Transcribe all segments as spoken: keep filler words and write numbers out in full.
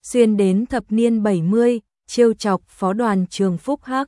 xuyên đến thập niên bảy mươi, trêu chọc phó đoàn trường Phúc Hắc.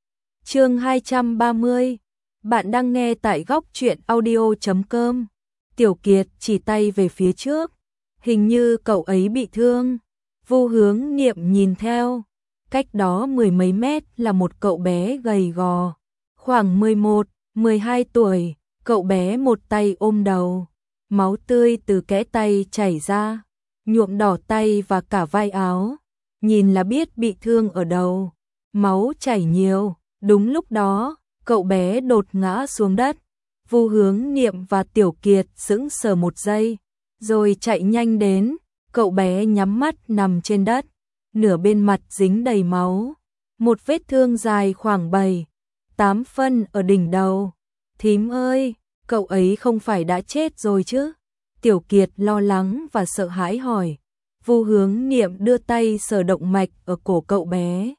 Chương hai trăm ba mươi. Bạn đang nghe tại góc truyện audio chấm com. Tiểu Kiệt chỉ tay về phía trước, hình như cậu ấy bị thương. Vu Hướng Niệm nhìn theo, cách đó mười mấy mét là một cậu bé gầy gò, khoảng mười một, mười hai tuổi, cậu bé một tay ôm đầu, máu tươi từ kẽ tay chảy ra, nhuộm đỏ tay và cả vai áo, nhìn là biết bị thương ở đầu, máu chảy nhiều. Đúng lúc đó, cậu bé đột ngã xuống đất. Vu Hướng Niệm và Tiểu Kiệt sững sờ một giây, rồi chạy nhanh đến. Cậu bé nhắm mắt nằm trên đất, nửa bên mặt dính đầy máu, một vết thương dài khoảng bảy, tám phân ở đỉnh đầu. Thím ơi, cậu ấy không phải đã chết rồi chứ? Tiểu Kiệt lo lắng và sợ hãi hỏi. Vu Hướng Niệm đưa tay sờ động mạch ở cổ cậu bé.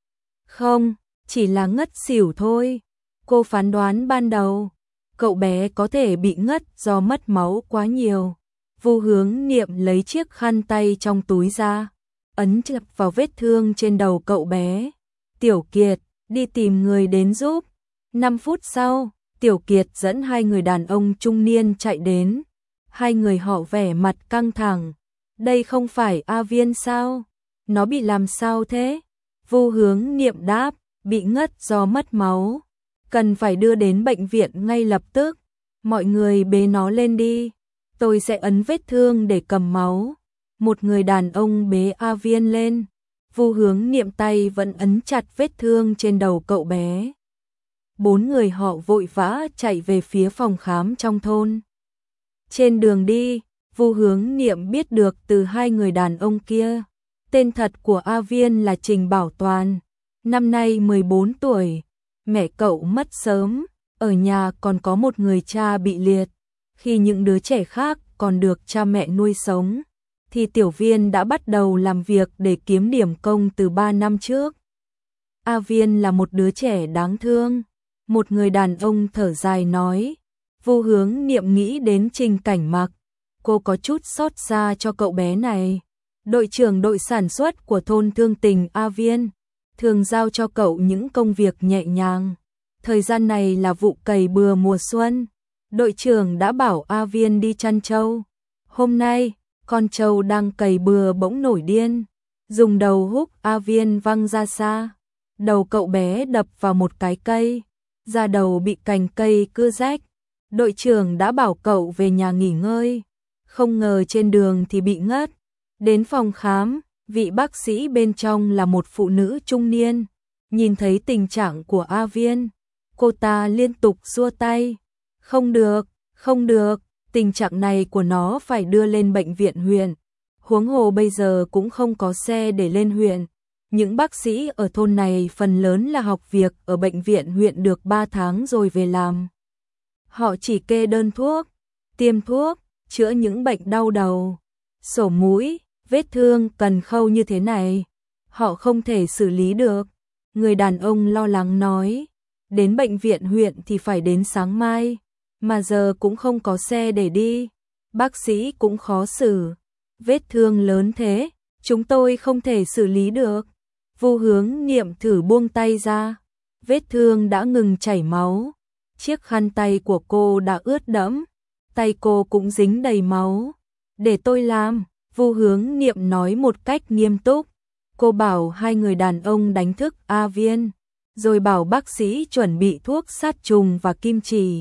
Không, chỉ là ngất xỉu thôi. Cô phán đoán ban đầu, cậu bé có thể bị ngất do mất máu quá nhiều. Vu Hướng Niệm lấy chiếc khăn tay trong túi ra, ấn chặt vào vết thương trên đầu cậu bé. Tiểu Kiệt, đi tìm người đến giúp. Năm phút sau, Tiểu Kiệt dẫn hai người đàn ông trung niên chạy đến. Hai người họ vẻ mặt căng thẳng. Đây không phải A Viên sao? Nó bị làm sao thế? Vu Hướng Niệm đáp, bị ngất do mất máu, cần phải đưa đến bệnh viện ngay lập tức. Mọi người bế nó lên đi, tôi sẽ ấn vết thương để cầm máu. Một người đàn ông bế A Viên lên. Vu Hướng Niệm tay vẫn ấn chặt vết thương trên đầu cậu bé. Bốn người họ vội vã chạy về phía phòng khám trong thôn. Trên đường đi, Vu Hướng Niệm biết được từ hai người đàn ông kia, tên thật của A Viên là Trình Bảo Toàn, năm nay mười bốn tuổi, mẹ cậu mất sớm, ở nhà còn có một người cha bị liệt. Khi những đứa trẻ khác còn được cha mẹ nuôi sống, thì Tiểu Viên đã bắt đầu làm việc để kiếm điểm công từ ba năm trước. A Viên là một đứa trẻ đáng thương. Một người đàn ông thở dài nói. Vu Hướng Niệm nghĩ đến Trình Cảnh Mặc, cô có chút xót xa cho cậu bé này. Đội trưởng đội sản xuất của thôn thương tình A Viên thường giao cho cậu những công việc nhẹ nhàng. Thời gian này là vụ cày bừa mùa xuân. Đội trưởng đã bảo A Viên đi chăn trâu. Hôm nay, con trâu đang cày bừa bỗng nổi điên, dùng đầu húc A Viên văng ra xa. Đầu cậu bé đập vào một cái cây, da đầu bị cành cây cưa rách. Đội trưởng đã bảo cậu về nhà nghỉ ngơi, không ngờ trên đường thì bị ngất. Đến phòng khám, vị bác sĩ bên trong là một phụ nữ trung niên. Nhìn thấy tình trạng của A Viên, cô ta liên tục xua tay. Không được, không được, tình trạng này của nó phải đưa lên bệnh viện huyện. Huống hồ bây giờ cũng không có xe để lên huyện. Những bác sĩ ở thôn này phần lớn là học việc ở bệnh viện huyện được ba tháng rồi về làm. Họ chỉ kê đơn thuốc, tiêm thuốc, chữa những bệnh đau đầu, sổ mũi, vết thương cần khâu như thế này. Họ không thể xử lý được. Người đàn ông lo lắng nói. Đến bệnh viện huyện thì phải đến sáng mai, mà giờ cũng không có xe để đi. Bác sĩ cũng khó xử. Vết thương lớn thế, chúng tôi không thể xử lý được. Vu Hướng Niệm thử buông tay ra. Vết thương đã ngừng chảy máu. Chiếc khăn tay của cô đã ướt đẫm, tay cô cũng dính đầy máu. Để tôi làm, Vu Hướng Niệm nói một cách nghiêm túc. Cô bảo hai người đàn ông đánh thức A Viên, rồi bảo bác sĩ chuẩn bị thuốc sát trùng và kim chỉ.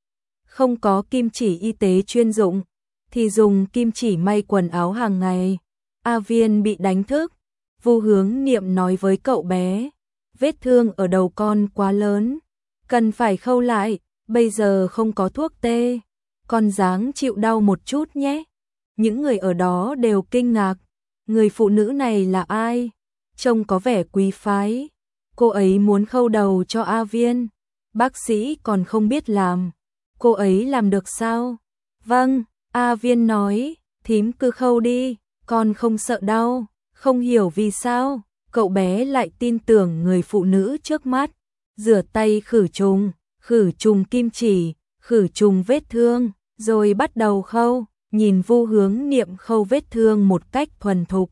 Không có kim chỉ y tế chuyên dụng, thì dùng kim chỉ may quần áo hàng ngày. A Viên bị đánh thức. Vu Hướng Niệm nói với cậu bé, vết thương ở đầu con quá lớn, cần phải khâu lại, bây giờ không có thuốc tê, con ráng chịu đau một chút nhé. Những người ở đó đều kinh ngạc, người phụ nữ này là ai? Trông có vẻ quý phái. Cô ấy muốn khâu đầu cho A Viên, bác sĩ còn không biết làm, cô ấy làm được sao? Vâng, A Viên nói, thím cứ khâu đi, con không sợ đau. Không hiểu vì sao, cậu bé lại tin tưởng người phụ nữ trước mắt. Rửa tay khử trùng, khử trùng kim chỉ, khử trùng vết thương, rồi bắt đầu khâu. Nhìn Vu Hướng Niệm khâu vết thương một cách thuần thục,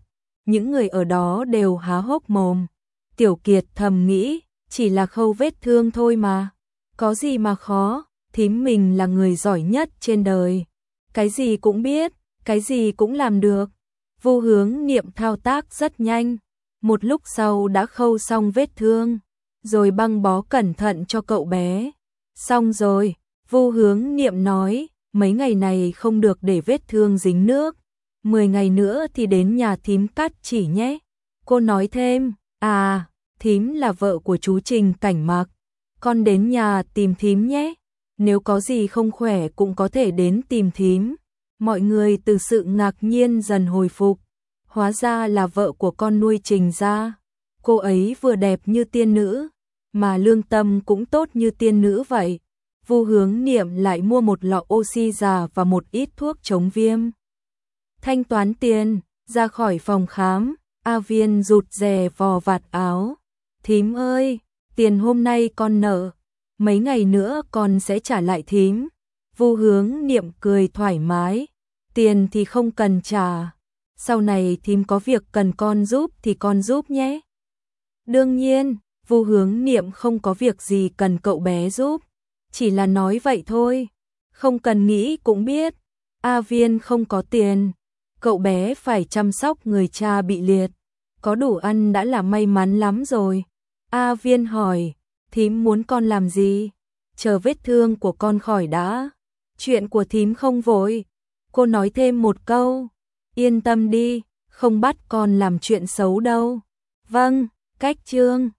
những người ở đó đều há hốc mồm. Tiểu Kiệt thầm nghĩ, chỉ là khâu vết thương thôi mà, có gì mà khó, thím mình là người giỏi nhất trên đời, cái gì cũng biết, cái gì cũng làm được. Vu Hướng Niệm thao tác rất nhanh, một lúc sau đã khâu xong vết thương, rồi băng bó cẩn thận cho cậu bé. Xong rồi, Vu Hướng Niệm nói, mấy ngày này không được để vết thương dính nước, mười ngày nữa thì đến nhà thím cắt chỉ nhé. Cô nói thêm, à, thím là vợ của chú Trình Cảnh Mặc, con đến nhà tìm thím nhé, nếu có gì không khỏe cũng có thể đến tìm thím. Mọi người từ sự ngạc nhiên dần hồi phục, hóa ra là vợ của con nuôi Trình gia. Cô ấy vừa đẹp như tiên nữ, mà lương tâm cũng tốt như tiên nữ vậy. Vu Hướng Niệm lại mua một lọ oxy già và một ít thuốc chống viêm. Thanh toán tiền, ra khỏi phòng khám, A Viên rụt rè vò vạt áo. Thím ơi, tiền hôm nay con nợ, mấy ngày nữa con sẽ trả lại thím. Vu Hướng Niệm cười thoải mái, tiền thì không cần trả, sau này thím có việc cần con giúp thì con giúp nhé. Đương nhiên, Vu Hướng Niệm không có việc gì cần cậu bé giúp, chỉ là nói vậy thôi, không cần nghĩ cũng biết. A Viên không có tiền, cậu bé phải chăm sóc người cha bị liệt, có đủ ăn đã là may mắn lắm rồi. A Viên hỏi, thím muốn con làm gì? Chờ vết thương của con khỏi đã, chuyện của thím không vội. Cô nói thêm một câu, yên tâm đi, không bắt con làm chuyện xấu đâu. Vâng, cách chương.